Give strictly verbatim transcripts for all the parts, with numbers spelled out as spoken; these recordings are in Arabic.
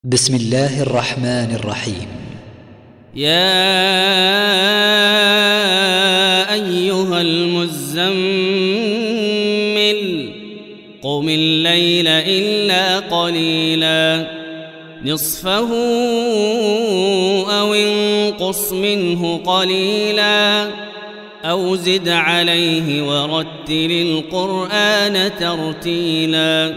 بسم الله الرحمن الرحيم. يا أيها المزمل قم الليل إلا قليلا نصفه أو انقص منه قليلا أو زد عليه ورتل القرآن ترتيلا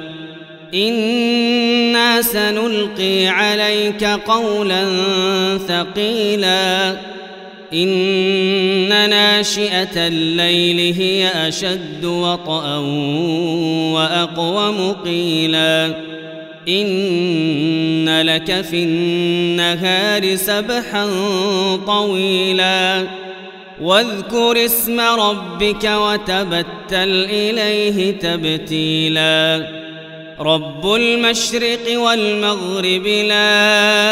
إنا سنلقي عليك قولا ثقيلا إن ناشئة الليل هي أشد وطئا وأقوم قيلا إن لك في النهار سبحا طويلا واذكر اسم ربك وتبتل إليه تبتيلا رب المشرق والمغرب لا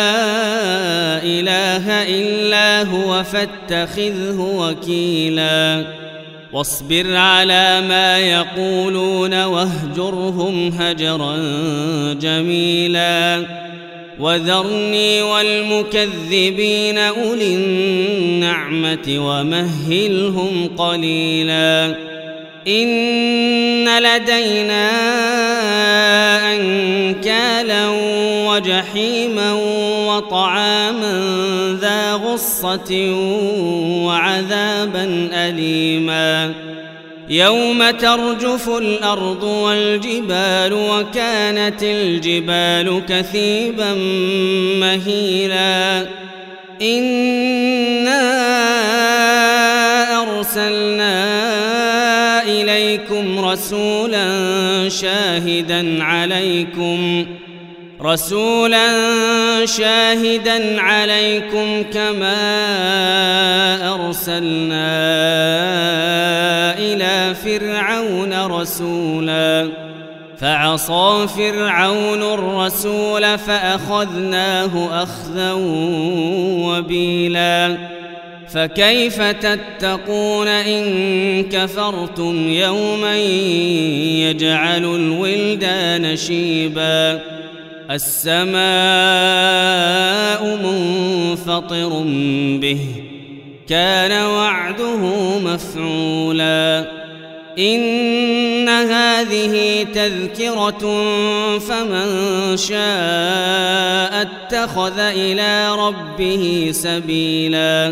إله إلا هو فاتخذه وكيلا واصبر على ما يقولون واهجرهم هجرا جميلا وذرني والمكذبين أولي النعمة ومهلهم قليلا إن لدينا أنكالا وجحيما وطعاما ذا غصة وعذابا أليما يوم ترجف الأرض والجبال وكانت الجبال كثيبا مهيلا إنا أرسلنا إليكم رسولا شاهدا عليكم رسولا شاهدا عليكم كما أرسلنا إلى فرعون رسولا فعصى فرعون الرسول فأخذناه أخذا وبيلا فكيف تتقون إن كفرتم يوما يجعل الولدان شيبا السماء منفطر به كان وعده مفعولا إن هذه تذكرة فمن شاء اتخذ إلى ربه سبيلا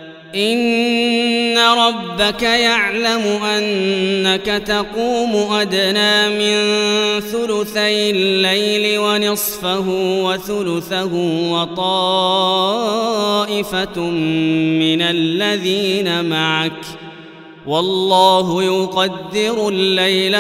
إن ربك يعلم أنك تقوم أدنى من ثلثي الليل ونصفه وثلثه وطائفة من الذين معك والله يقدر الليل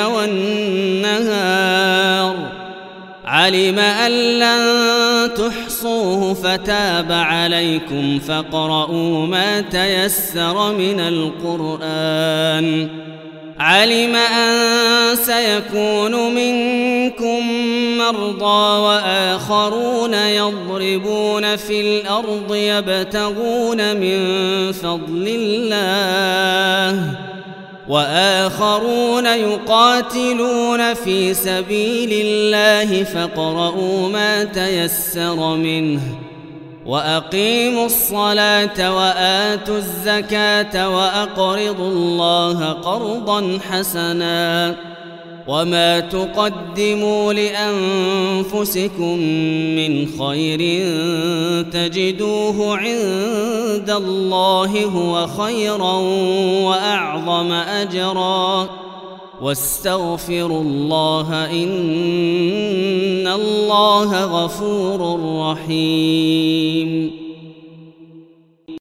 والنهار علم أن لن تحصوه فتاب عليكم فاقرؤوا ما تيسر من القرآن علم أن سيكون منكم مرضى وآخرون يضربون في الأرض يبتغون من فضل الله وآخرون يقاتلون في سبيل الله فاقرؤوا ما تيسر منه وأقيموا الصلاة وآتوا الزكاة وأقرضوا الله قرضا حسنا وما تقدموا لأنفسكم من خير تجدوه عند الله هو خيرا وأعظم أجرا واستغفروا الله إن الله غفور رحيم.